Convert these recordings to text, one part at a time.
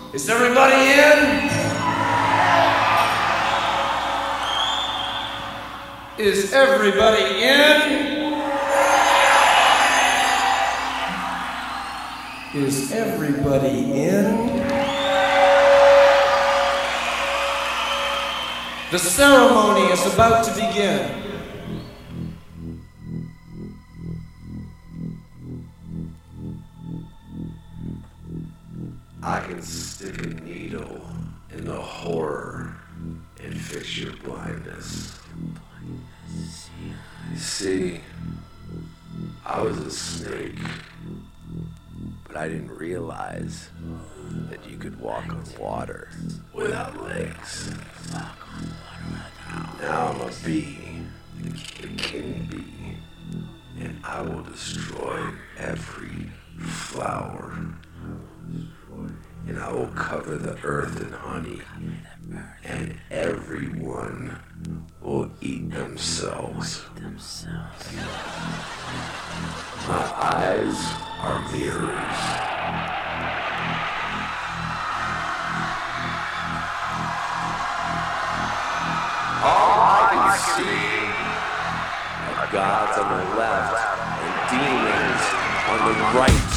Is everybody in? Is everybody in? Is everybody in? The ceremony is about to begin. I can stick a needle in the horror and fix your blindness. See, I was a snake, but I didn't realize that you could walk on water without legs. Now I'm a bee, the king bee, and I will destroy every flower. And I will cover the earth in honey, and everyone will eat themselves. My eyes are mirrors. All I can see are gods on the left and demons on the right.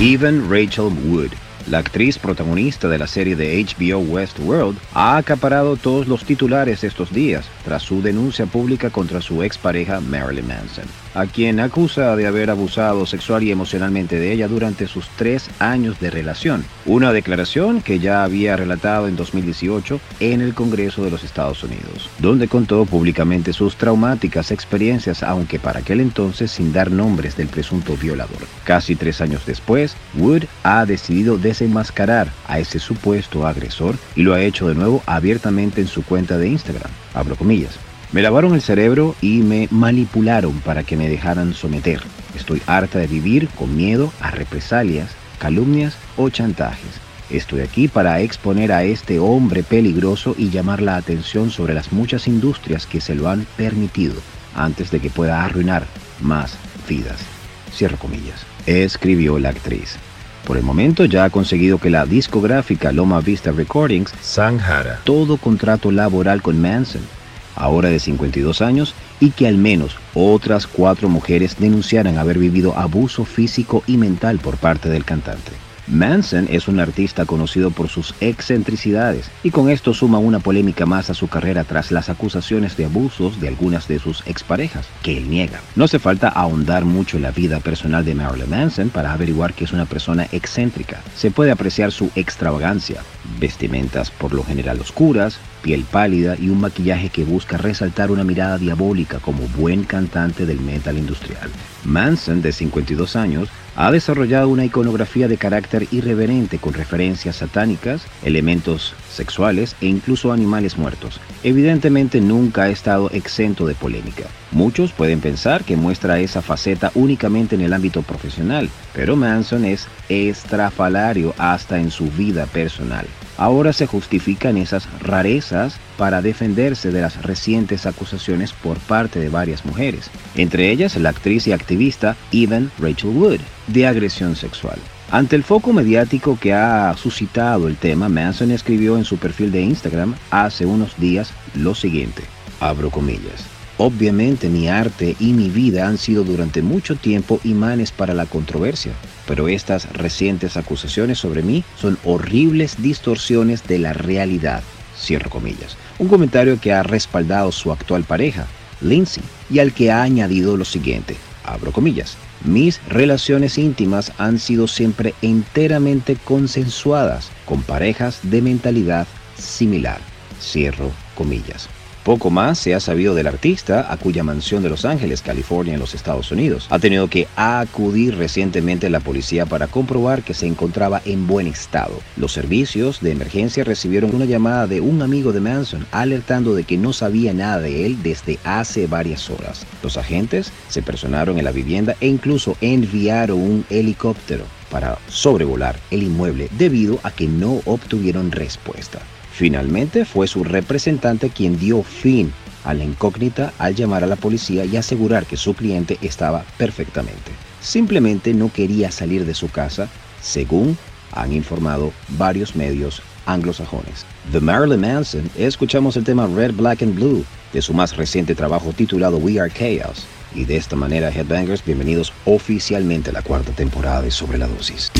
Evan Rachel Wood, la actriz protagonista de la serie de HBO Westworld, ha acaparado todos los titulares estos días tras su denuncia pública contra su expareja Marilyn Manson, a quien acusa de haber abusado sexual y emocionalmente de ella durante sus 3 años de relación. Una declaración que ya había relatado en 2018 en el Congreso de los Estados Unidos, donde contó públicamente sus traumáticas experiencias, aunque para aquel entonces sin dar nombres del presunto violador. Casi 3 años después, Wood ha decidido desenmascarar a ese supuesto agresor y lo ha hecho de nuevo abiertamente en su cuenta de Instagram. Abro comillas. Me lavaron el cerebro y me manipularon para que me dejaran someter. Estoy harta de vivir con miedo a represalias, calumnias o chantajes. Estoy aquí para exponer a este hombre peligroso y llamar la atención sobre las muchas industrias que se lo han permitido antes de que pueda arruinar más vidas. Cierro comillas. Escribió la actriz. Por el momento ya ha conseguido que la discográfica Loma Vista Recordings zanjara todo contrato laboral con Manson, ahora de 52 años, y que al menos otras 4 mujeres denunciaran haber vivido abuso físico y mental por parte del cantante. Manson es un artista conocido por sus excentricidades y con esto suma una polémica más a su carrera tras las acusaciones de abusos de algunas de sus exparejas, que él niega. No hace falta ahondar mucho en la vida personal de Marilyn Manson para averiguar que es una persona excéntrica. Se puede apreciar su extravagancia, vestimentas por lo general oscuras, piel pálida y un maquillaje que busca resaltar una mirada diabólica como buen cantante del metal industrial. Manson, de 52 años, ha desarrollado una iconografía de carácter irreverente con referencias satánicas, elementos sexuales e incluso animales muertos. Evidentemente nunca ha estado exento de polémica. Muchos pueden pensar que muestra esa faceta únicamente en el ámbito profesional, pero Manson es estrafalario hasta en su vida personal. Ahora se justifican esas rarezas para defenderse de las recientes acusaciones por parte de varias mujeres, entre ellas la actriz y activista Evan Rachel Wood, de agresión sexual. Ante el foco mediático que ha suscitado el tema, Manson escribió en su perfil de Instagram hace unos días lo siguiente, abro comillas. Obviamente mi arte y mi vida han sido durante mucho tiempo imanes para la controversia, pero estas recientes acusaciones sobre mí son horribles distorsiones de la realidad. Cierro comillas. Un comentario que ha respaldado su actual pareja, Lindsay, y al que ha añadido lo siguiente, abro comillas. Mis relaciones íntimas han sido siempre enteramente consensuadas con parejas de mentalidad similar. Cierro comillas. Poco más se ha sabido del artista, a cuya mansión de Los Ángeles, California, en los Estados Unidos, ha tenido que acudir recientemente la policía para comprobar que se encontraba en buen estado. Los servicios de emergencia recibieron una llamada de un amigo de Manson alertando de que no sabía nada de él desde hace varias horas. Los agentes se personaron en la vivienda e incluso enviaron un helicóptero para sobrevolar el inmueble debido a que no obtuvieron respuesta. Finalmente fue su representante quien dio fin a la incógnita al llamar a la policía y asegurar que su cliente estaba perfectamente. Simplemente no quería salir de su casa, según han informado varios medios anglosajones. De Marilyn Manson escuchamos el tema Red, Black and Blue de su más reciente trabajo titulado We Are Chaos. Y de esta manera, Headbangers, bienvenidos oficialmente a la 4ª temporada de Sobre la Dosis.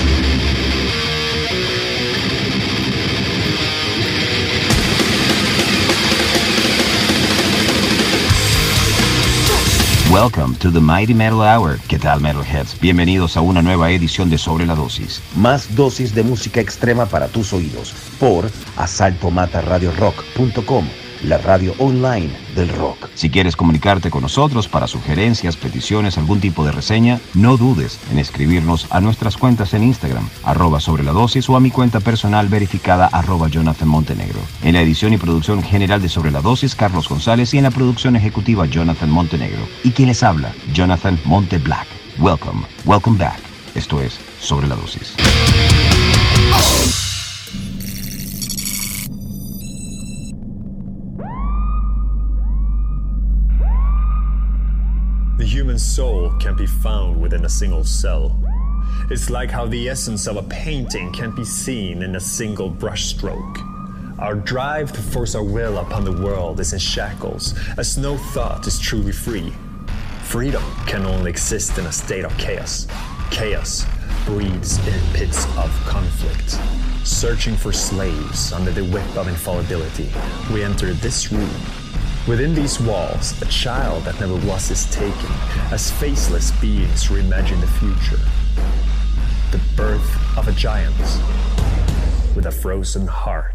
Welcome to the Mighty Metal Hour. ¿Qué tal, Metalheads? Bienvenidos a una nueva edición de Sobre la Dosis. Más dosis de música extrema para tus oídos por asaltomataradiorock.com, la radio online del rock. Si quieres comunicarte con nosotros para sugerencias, peticiones, algún tipo de reseña, no dudes en escribirnos a nuestras cuentas en Instagram, @sobreladosis, o a mi cuenta personal verificada @JonathanMontenegro. En la edición y producción general de Sobre la Dosis, Carlos González, y en la producción ejecutiva, Jonathan Montenegro. Y quien les habla, Jonathan Monte Black. Welcome back. Esto es Sobre la Dosis. The human soul can't be found within a single cell. It's like how the essence of a painting can't be seen in a single brushstroke. Our drive to force our will upon the world is in shackles, as no thought is truly free. Freedom can only exist in a state of chaos. Chaos breeds in pits of conflict. Searching for slaves under the whip of infallibility, we enter this room. Within these walls, a child that never was is taken, as faceless beings reimagine the future. The birth of a giant with a frozen heart.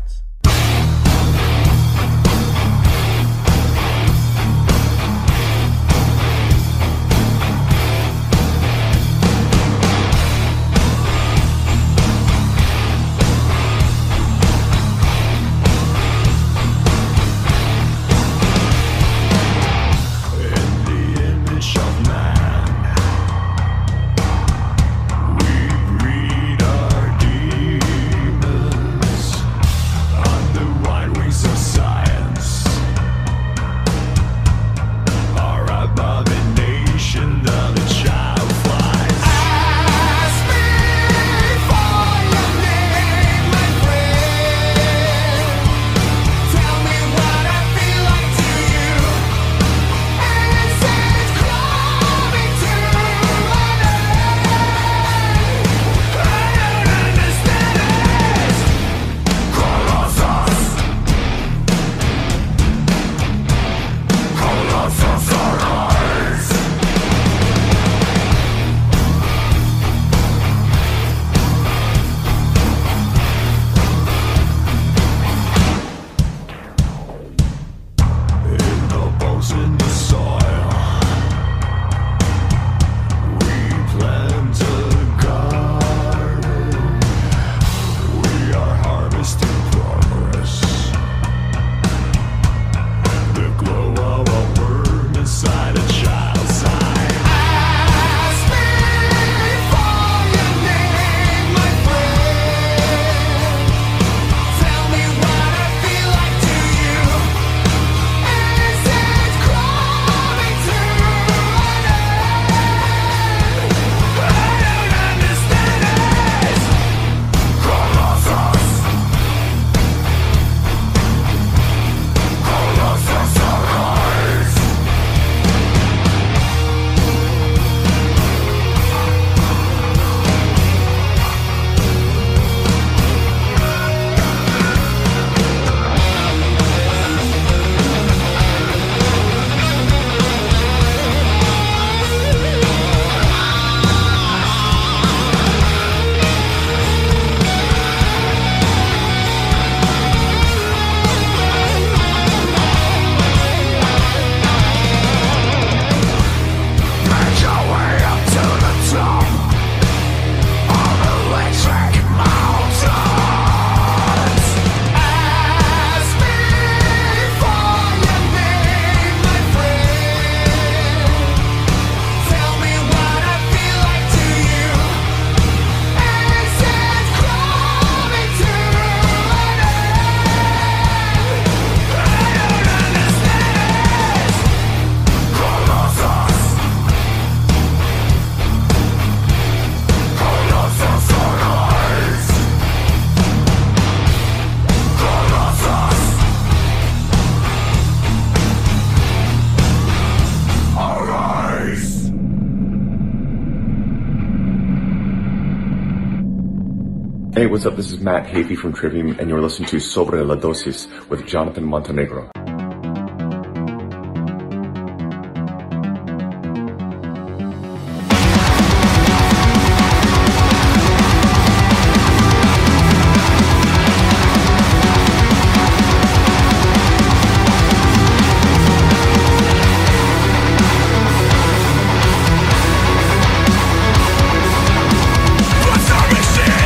Hey, what's up? This is Matt Havey from Trivium, and you're listening to Sobre la Dosis with Jonathan Montenegro.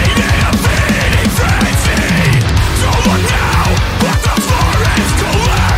Look now, what the forest collapsed.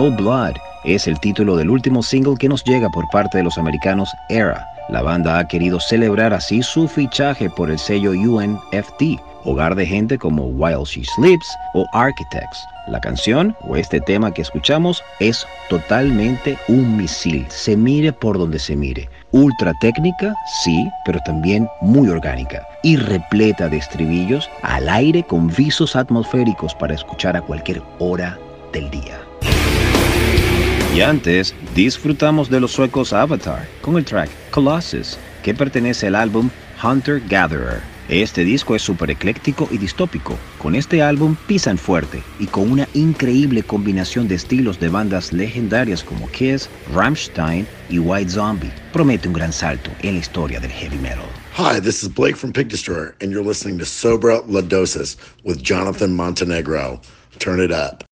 No Blood es el título del último single que nos llega por parte de los americanos Era. La banda ha querido celebrar así su fichaje por el sello UNFT, hogar de gente como While She Sleeps o Architects. La canción, o este tema que escuchamos, es totalmente un misil, se mire por donde se mire. Ultra técnica, sí, pero también muy orgánica y repleta de estribillos al aire con visos atmosféricos para escuchar a cualquier hora del día. Y antes, disfrutamos de los suecos Avatar con el track Colossus, que pertenece al álbum Hunter Gatherer. Este disco es súper ecléctico y distópico. Con este álbum pisan fuerte y con una increíble combinación de estilos de bandas legendarias como Kiss, Rammstein y White Zombie. Promete un gran salto en la historia del heavy metal. Hi, this is Blake from Pig Destroyer, and you're listening to Sobra La Dosis with Jonathan Montenegro. Turn it up.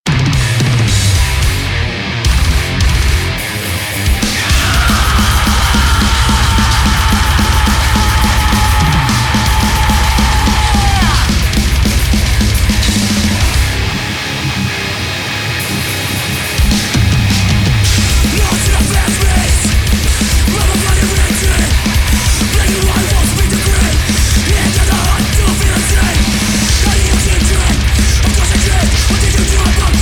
What did you do about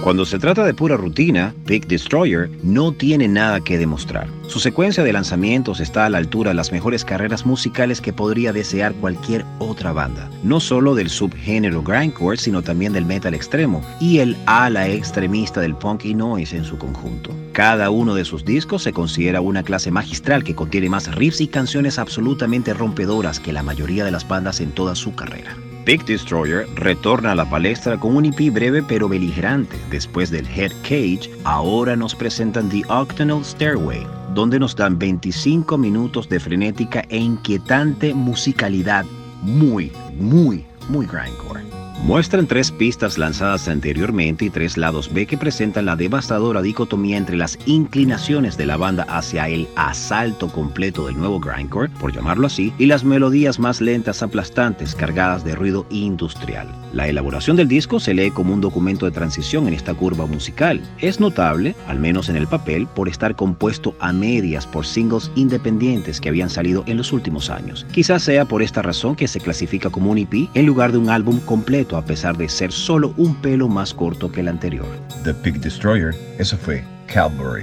Cuando se trata de pura rutina, Pig Destroyer no tiene nada que demostrar. Su secuencia de lanzamientos está a la altura de las mejores carreras musicales que podría desear cualquier otra banda, no solo del subgénero grindcore, sino también del metal extremo y el ala extremista del punk y noise en su conjunto. Cada uno de sus discos se considera una clase magistral que contiene más riffs y canciones absolutamente rompedoras que la mayoría de las bandas en toda su carrera. Pig Destroyer retorna a la palestra con un EP breve pero beligerante. Después del Head Cage, ahora nos presentan The Octonal Stairway, donde nos dan 25 minutos de frenética e inquietante musicalidad muy grindcore. Muestran 3 pistas lanzadas anteriormente y 3 lados B que presentan la devastadora dicotomía entre las inclinaciones de la banda hacia el asalto completo del nuevo grindcore, por llamarlo así, y las melodías más lentas aplastantes cargadas de ruido industrial. La elaboración del disco se lee como un documento de transición en esta curva musical. Es notable, al menos en el papel, por estar compuesto a medias por singles independientes que habían salido en los últimos años. Quizás sea por esta razón que se clasifica como un EP en lugar de un álbum completo, a pesar de ser solo un pelo más corto que el anterior. The Pig Destroyer, eso fue Calvary.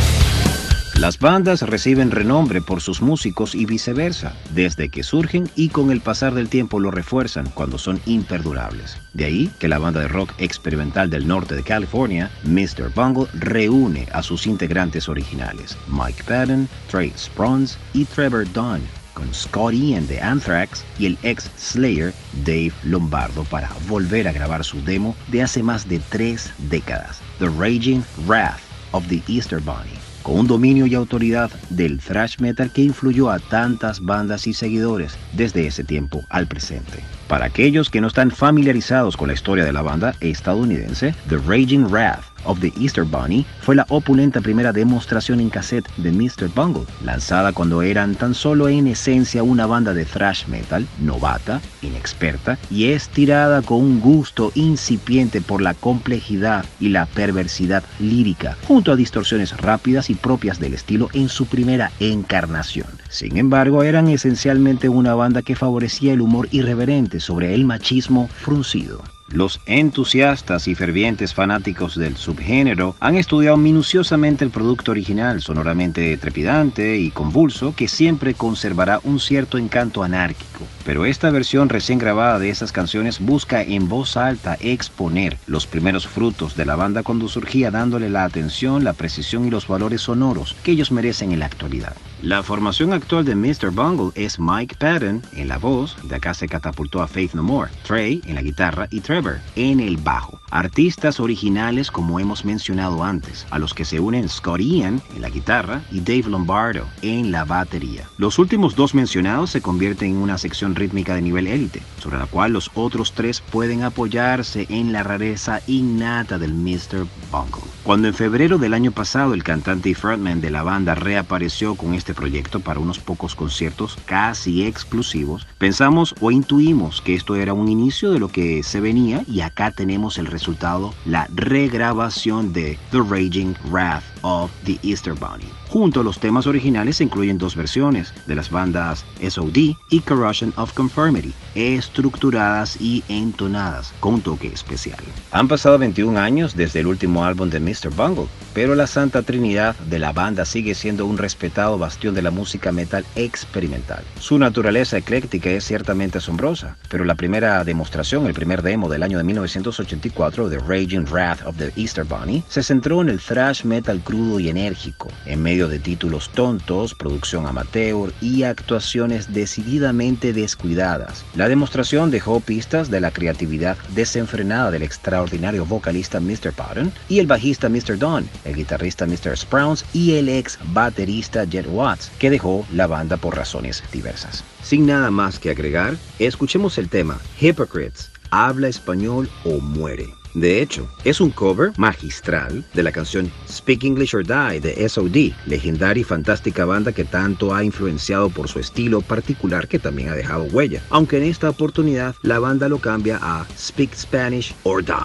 Las bandas reciben renombre por sus músicos y viceversa, desde que surgen y con el pasar del tiempo lo refuerzan cuando son imperdurables. De ahí que la banda de rock experimental del norte de California, Mr. Bungle, reúne a sus integrantes originales, Mike Patton, Trey Spruance y Trevor Dunn, con Scott Ian de Anthrax y el ex Slayer Dave Lombardo para volver a grabar su demo de hace más de 3 décadas, The Raging Wrath of the Easter Bunny, con un dominio y autoridad del thrash metal que influyó a tantas bandas y seguidores desde ese tiempo al presente. Para aquellos que no están familiarizados con la historia de la banda estadounidense, The Raging Wrath of the Easter Bunny fue la opulenta primera demostración en cassette de Mr. Bungle, lanzada cuando eran tan solo en esencia una banda de thrash metal, novata, inexperta y estirada con un gusto incipiente por la complejidad y la perversidad lírica, junto a distorsiones rápidas y propias del estilo en su primera encarnación. Sin embargo, eran esencialmente una banda que favorecía el humor irreverente sobre el machismo fruncido. Los entusiastas y fervientes fanáticos del subgénero han estudiado minuciosamente el producto original, sonoramente trepidante y convulso, que siempre conservará un cierto encanto anárquico. Pero esta versión recién grabada de esas canciones busca en voz alta exponer los primeros frutos de la banda cuando surgía, dándole la atención, la precisión y los valores sonoros que ellos merecen en la actualidad. La formación actual de Mr. Bungle es Mike Patton en la voz, de acá se catapultó a Faith No More, Trey en la guitarra y Trevor en el bajo. Artistas originales como hemos mencionado antes, a los que se unen Scott Ian en la guitarra y Dave Lombardo en la batería. Los últimos 2 mencionados se convierten en una sección rítmica de nivel élite, sobre la cual los otros 3 pueden apoyarse en la rareza innata del Mr. Bungle. Cuando en febrero del año pasado el cantante y frontman de la banda reapareció con este proyecto para unos pocos conciertos casi exclusivos, pensamos o intuimos que esto era un inicio de lo que se venía, y acá tenemos el resultado, la regrabación de The Raging Wrath of the Easter Bunny. Junto a los temas originales se incluyen 2 versiones de las bandas SOD y Corrosion of Conformity, estructuradas y entonadas con un toque especial. Han pasado 21 años desde el último álbum de Mr. Bungle, pero la Santa Trinidad de la banda sigue siendo un respetado bastión de la música metal experimental. Su naturaleza ecléctica es ciertamente asombrosa, pero la primera demostración, el primer demo del año de 1984 de Raging Wrath of the Easter Bunny, se centró en el thrash metal crudo y enérgico, en medio de títulos tontos, producción amateur y actuaciones decididamente descuidadas. La demostración dejó pistas de la creatividad desenfrenada del extraordinario vocalista Mr. Patton y el bajista Mr. Dunn, el guitarrista Mr. Spruance y el ex baterista Jet Watts, que dejó la banda por razones diversas. Sin nada más que agregar, escuchemos el tema Hypocrites, habla español o muere. De hecho, es un cover magistral de la canción Speak English or Die de SOD, legendaria y fantástica banda que tanto ha influenciado por su estilo particular, que también ha dejado huella, aunque en esta oportunidad la banda lo cambia a Speak Spanish or Die.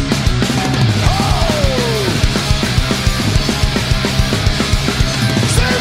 Say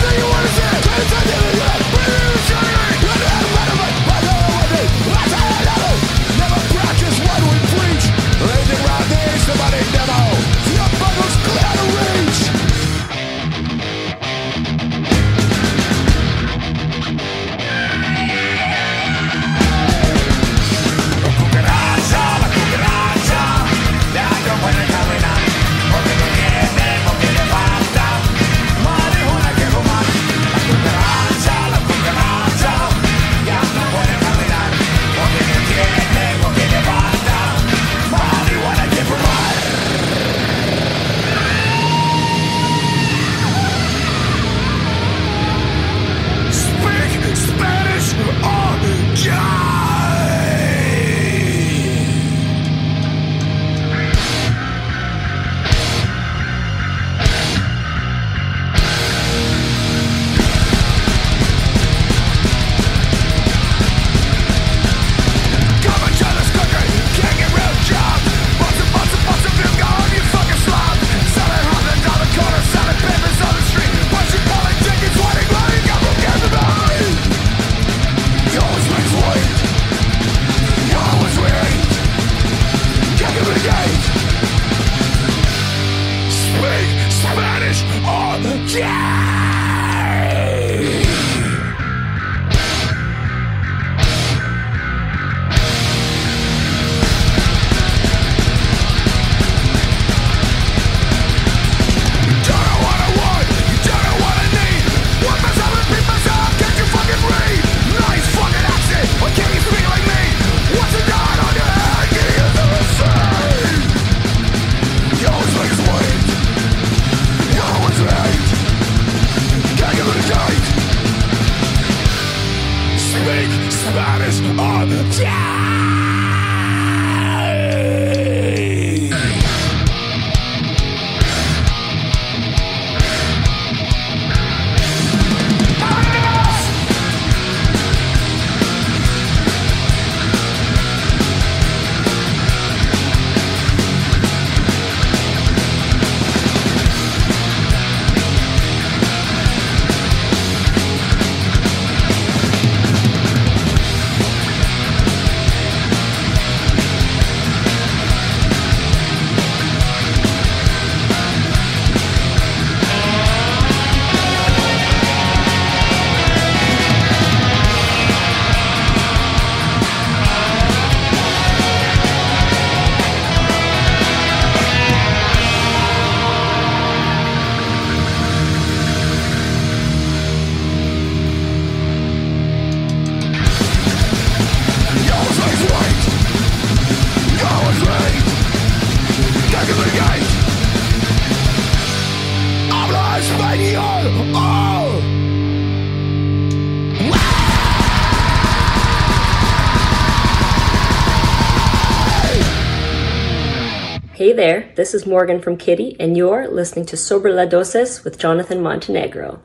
Spanish on jazz. Hey there, this is Morgan from Kitty, and you're listening to Sobre las Doces with Jonathan Montenegro.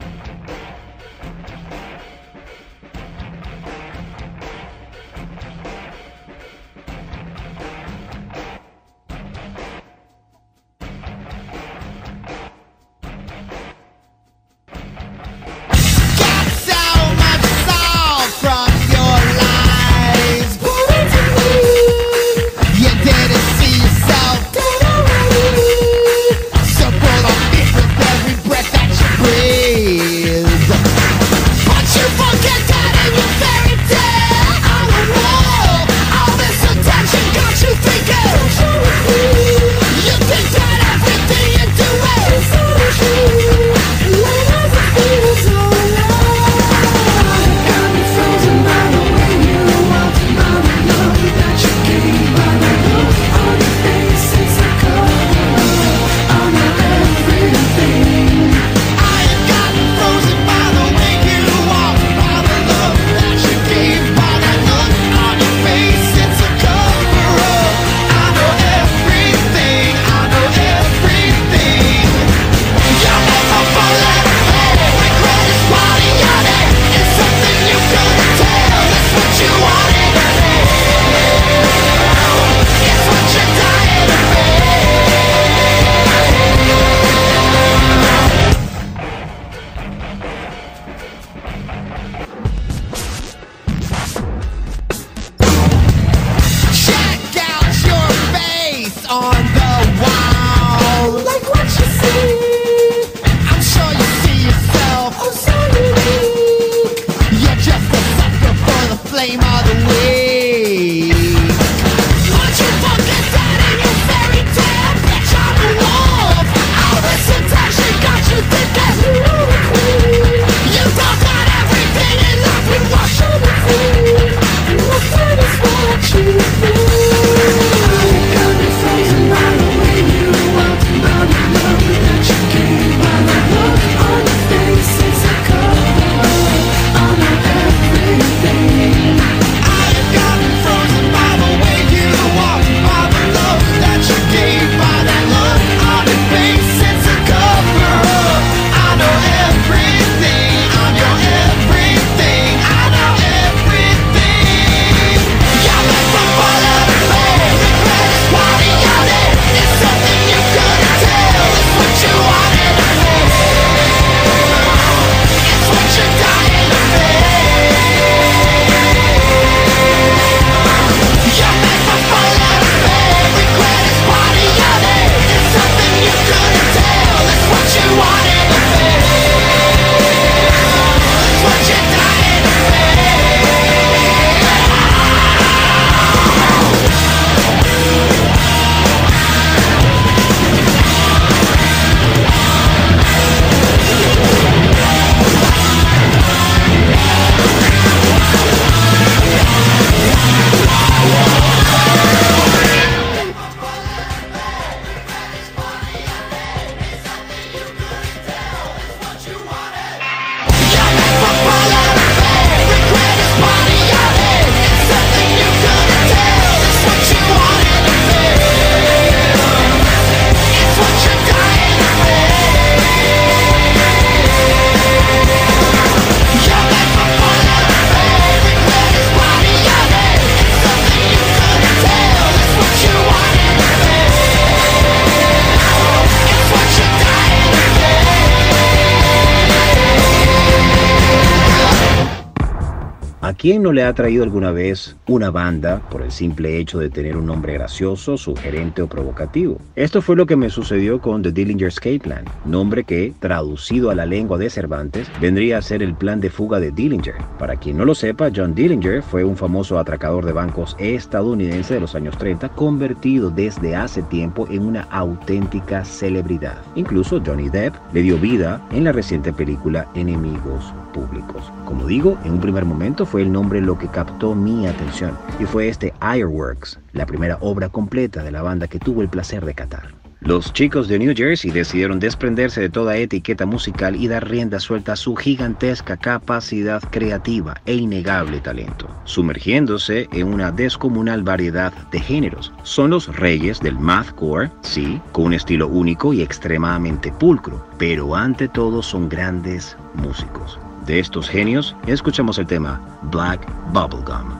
quién no le ha atraído alguna vez una banda por el simple hecho de tener un nombre gracioso, sugerente o provocativo? Esto fue lo que me sucedió con The Dillinger Escape Plan, nombre que, traducido a la lengua de Cervantes, vendría a ser el plan de fuga de Dillinger. Para quien no lo sepa, John Dillinger fue un famoso atracador de bancos estadounidense de los años 30, convertido desde hace tiempo en una auténtica celebridad. Incluso Johnny Depp le dio vida en la reciente película Enemigos Públicos. Como digo, en un primer momento fue el nombre lo que captó mi atención, y fue este Airworks, la primera obra completa de la banda que tuvo el placer de catar. Los chicos de New Jersey decidieron desprenderse de toda etiqueta musical y dar rienda suelta a su gigantesca capacidad creativa e innegable talento, sumergiéndose en una descomunal variedad de géneros. Son los reyes del mathcore, sí, con un estilo único y extremadamente pulcro, pero ante todo son grandes músicos. De estos genios, escuchamos el tema Black Bubblegum.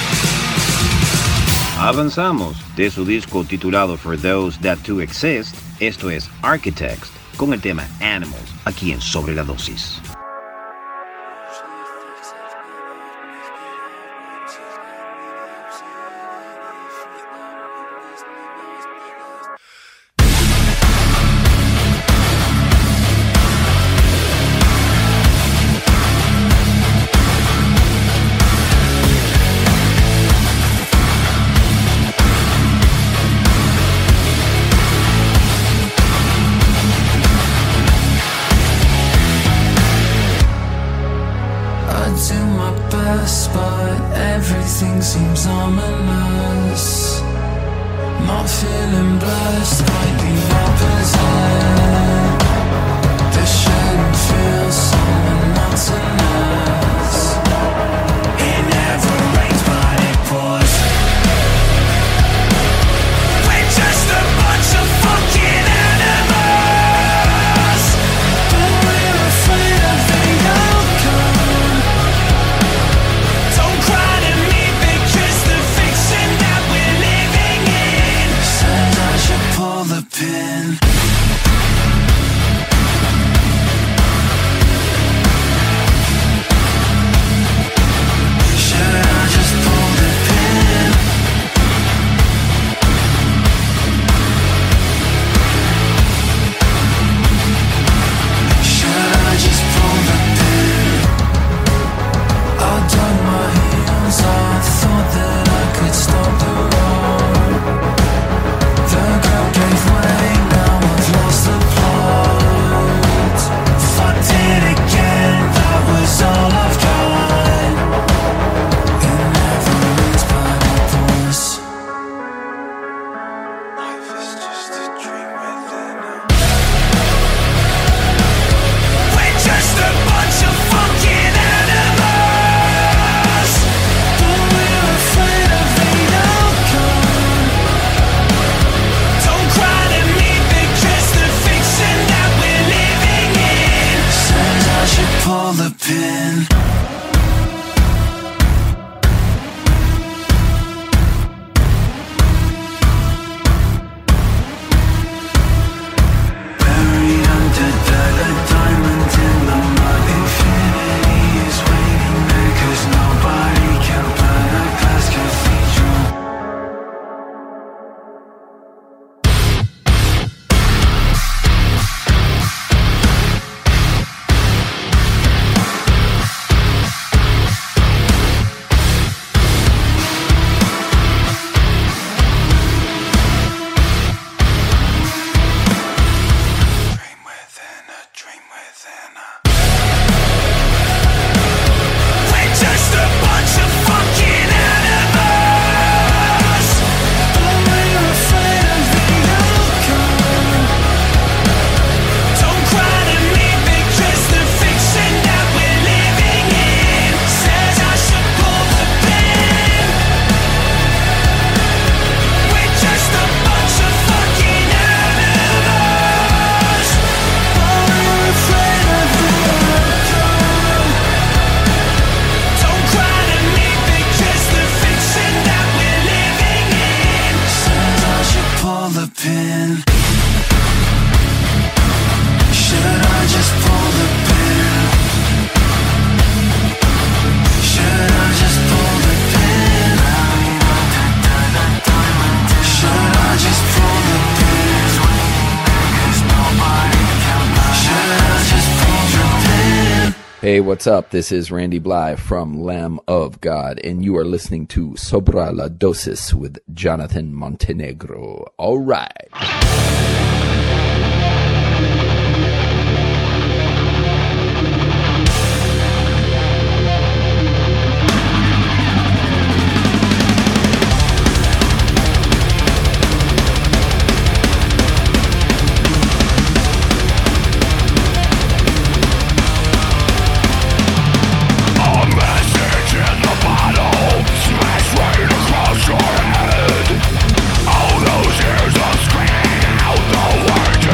Avanzamos de su disco titulado For Those That Do Exist. Esto es Architects con el tema Animals, aquí en Sobre la Dosis. But everything seems ominous. Not feeling blessed, quite the opposite. This shouldn't feel so monotonous. It never rains, but it pours. We're just a bunch of fucking animals, but we're afraid of the outcome. Don't cry to me because the fiction that we're living in says I should pull the pin. Hey, what's up? This is Randy Bly from Lamb of God, and you are listening to Sobra la Dosis with Jonathan Montenegro. All right. All those years of screaming out the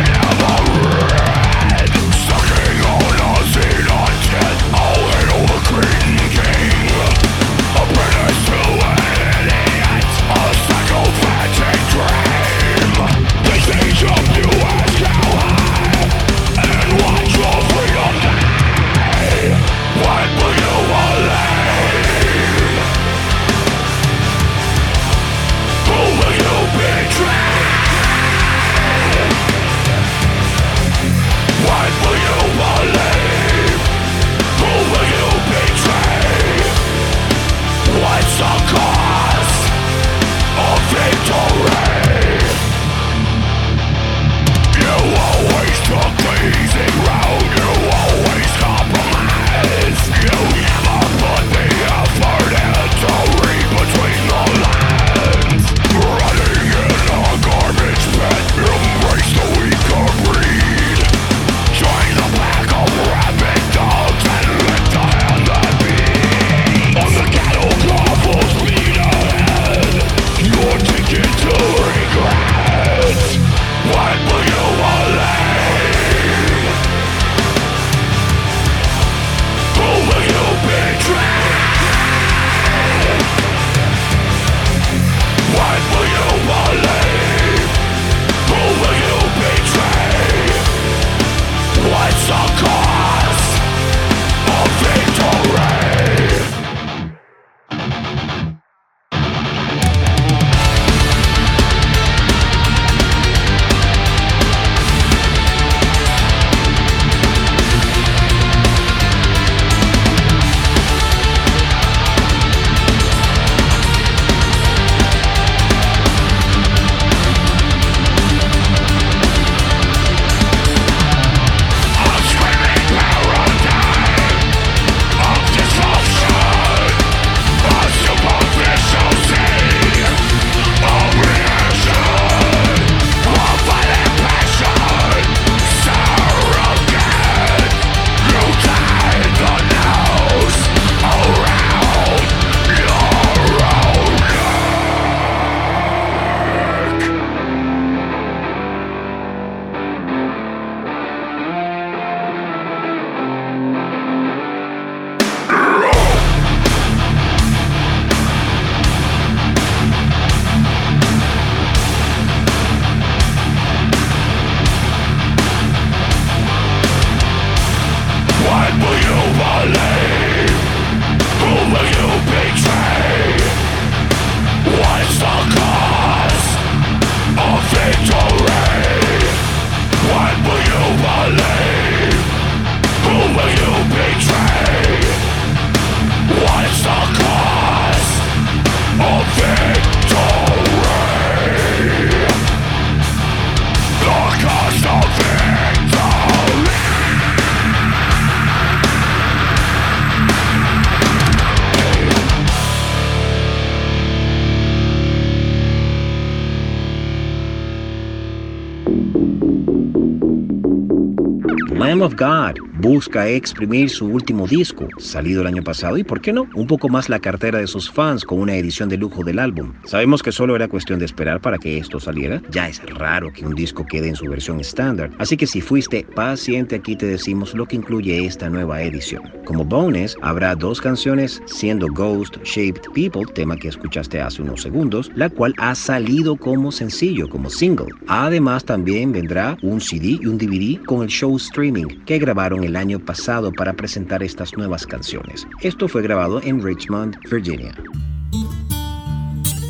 Lamb of God busca exprimir su último disco, salido el año pasado, y por qué no, un poco más la cartera de sus fans con una edición de lujo del álbum. Sabemos que solo era cuestión de esperar para que esto saliera, ya es raro que un disco quede en su versión estándar, así que si fuiste paciente aquí te decimos lo que incluye esta nueva edición. Como bonus, habrá 2 canciones, siendo Ghost Shaped People, tema que escuchaste hace unos segundos, la cual ha salido como sencillo, como single. Además también vendrá un CD y un DVD con el show streaming que grabaron el año pasado para presentar estas nuevas canciones. Esto fue grabado en Richmond, Virginia.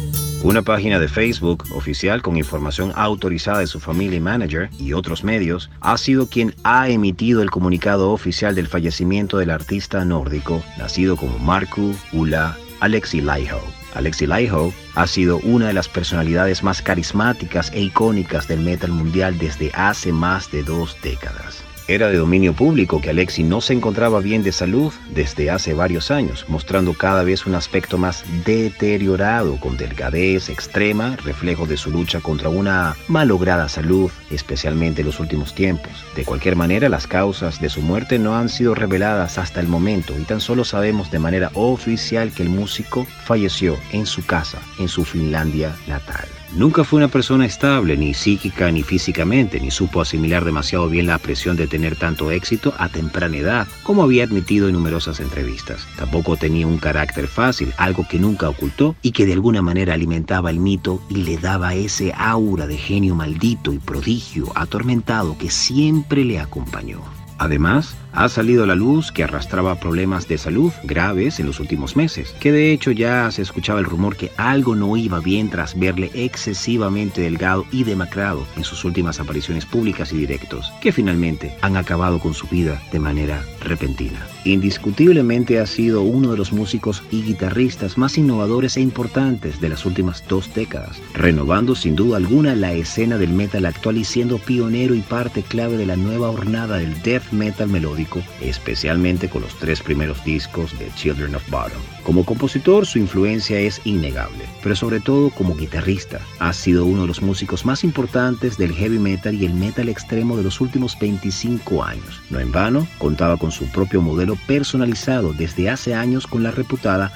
Una página de Facebook oficial con información autorizada de su familia y manager y otros medios ha sido quien ha emitido el comunicado oficial del fallecimiento del artista nórdico nacido como Markku Ulla Aleksi Laiho. Aleksi Laiho ha sido una de las personalidades más carismáticas e icónicas del metal mundial desde hace más de 2 décadas. Era de dominio público que Aleksi no se encontraba bien de salud desde hace varios años, mostrando cada vez un aspecto más deteriorado, con delgadez extrema, reflejo de su lucha contra una malograda salud, especialmente en los últimos tiempos. De cualquier manera, las causas de su muerte no han sido reveladas hasta el momento y tan solo sabemos de manera oficial que el músico falleció en su casa, en su Finlandia natal. Nunca fue una persona estable, ni psíquica ni físicamente, ni supo asimilar demasiado bien la presión de tener tanto éxito a temprana edad, como había admitido en numerosas entrevistas. Tampoco tenía un carácter fácil, algo que nunca ocultó y que de alguna manera alimentaba el mito y le daba ese aura de genio maldito y prodigio atormentado que siempre le acompañó. Además, ha salido a la luz que arrastraba problemas de salud graves en los últimos meses, que de hecho ya se escuchaba el rumor que algo no iba bien tras verle excesivamente delgado y demacrado en sus últimas apariciones públicas y directos, que finalmente han acabado con su vida de manera repentina. Indiscutiblemente ha sido uno de los músicos y guitarristas más innovadores e importantes de las últimas 2 décadas, renovando sin duda alguna la escena del metal actual y siendo pionero y parte clave de la nueva hornada del death metal melódico, especialmente con los 3 primeros discos de Children of Bodom. Como compositor, su influencia es innegable, pero sobre todo como guitarrista, ha sido uno de los músicos más importantes del heavy metal y el metal extremo de los últimos 25 años. No en vano, contaba con su propio modelo personalizado desde hace años con la reputada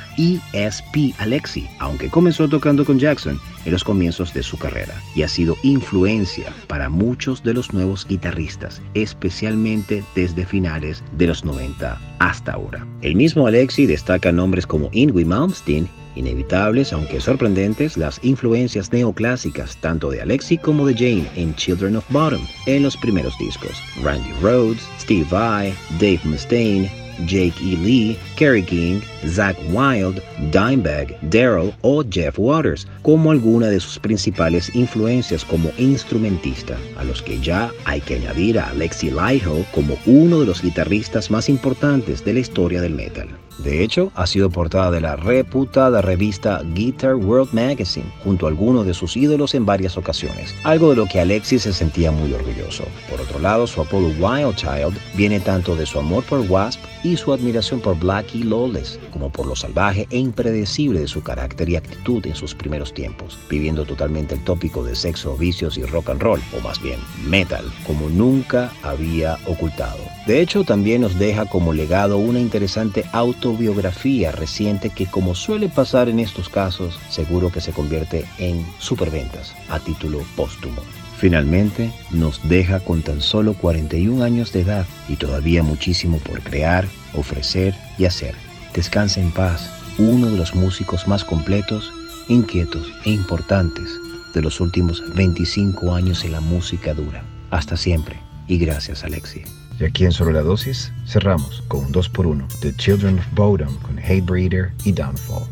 ESP Aleksi, aunque comenzó tocando con Jackson en los comienzos de su carrera y ha sido influencia para muchos de los nuevos guitarristas, especialmente desde finales de los 90 hasta ahora. El mismo Aleksi destaca nombres como Yngwie Malmsteen, inevitables aunque sorprendentes las influencias neoclásicas tanto de Aleksi como de Jane en Children of Bodom en los primeros discos, Randy Rhoads, Steve Vai, Dave Mustaine, Jake E. Lee, Kerry King, Zakk Wylde, Dimebag, Daryl o Jeff Waters, como alguna de sus principales influencias como instrumentista, a los que ya hay que añadir a Aleksi Laiho como uno de los guitarristas más importantes de la historia del metal. De hecho, ha sido portada de la reputada revista Guitar World Magazine, junto a algunos de sus ídolos en varias ocasiones, algo de lo que Aleksi se sentía muy orgulloso. Por otro lado, su apodo Wild Child viene tanto de su amor por Wasp y su admiración por Blackie Lawless, como por lo salvaje e impredecible de su carácter y actitud en sus primeros tiempos, viviendo totalmente el tópico de sexo, vicios y rock and roll, o más bien metal, como nunca había ocultado. De hecho, también nos deja como legado una interesante autobiografía reciente que, como suele pasar en estos casos, seguro que se convierte en superventas a título póstumo. Finalmente, nos deja con tan solo 41 años de edad y todavía muchísimo por crear, ofrecer y hacer. Descansa en paz, uno de los músicos más completos, inquietos e importantes de los últimos 25 años en la música dura. Hasta siempre y gracias, Aleksi. Y aquí en Sobre la Dosis cerramos con un 2x1 de Children of Bodom con Hatebreeder y Downfall.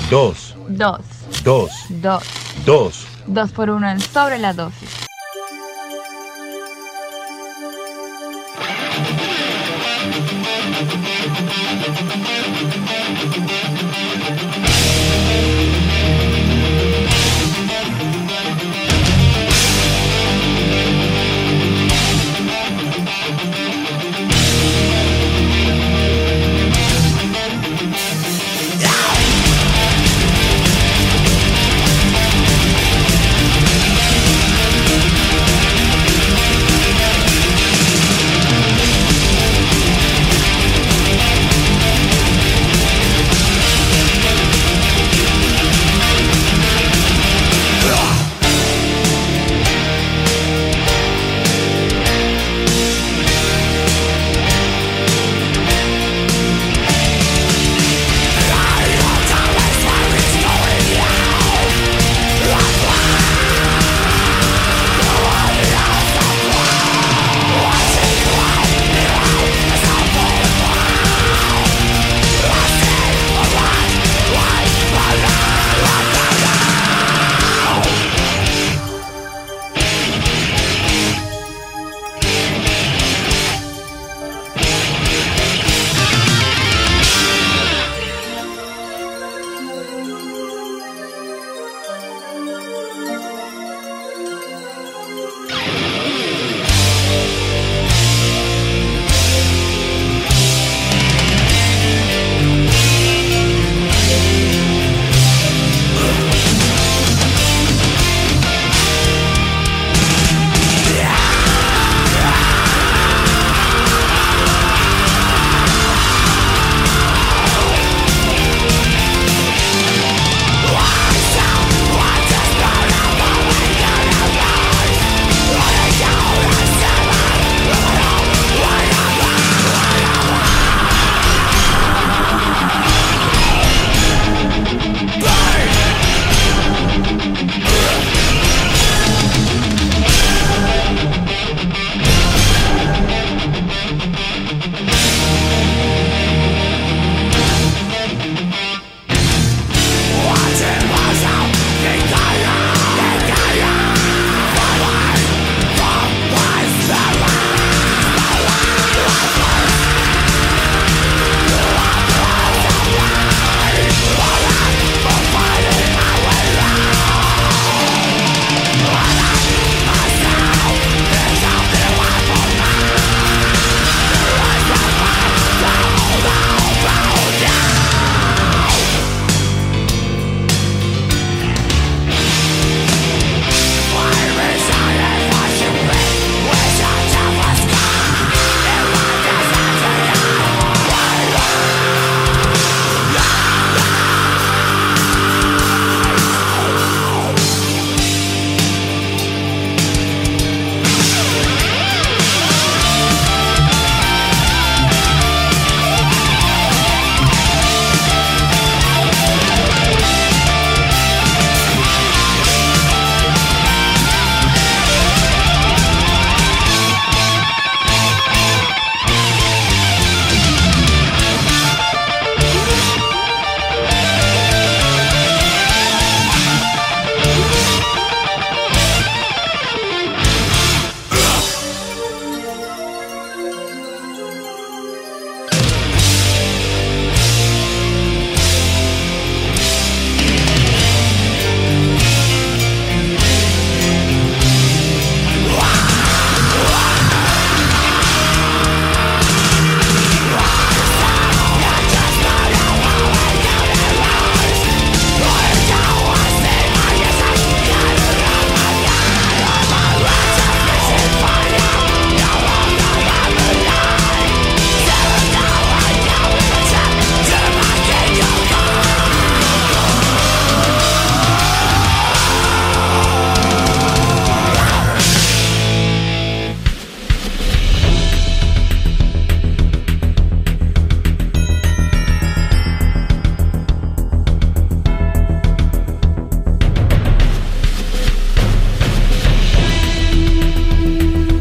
2, 2, 2, 2, 2. 2 por 1 en Sobre la Dosis.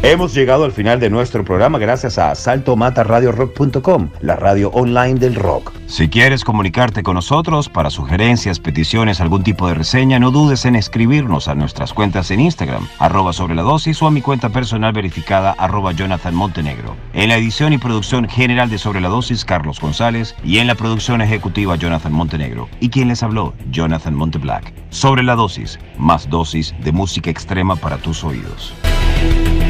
Hemos llegado al final de nuestro programa gracias a saltomataradiorock.com, la radio online del rock. Si quieres comunicarte con nosotros para sugerencias, peticiones, algún tipo de reseña, no dudes en escribirnos a nuestras cuentas en Instagram, @sobreladosis, o a mi cuenta personal verificada, @Jonathan Montenegro. En la edición y producción general de Sobre la Dosis, Carlos González, y en la producción ejecutiva, Jonathan Montenegro. Y quien les habló, Jonathan Monteblack. Sobre la Dosis, más dosis de música extrema para tus oídos.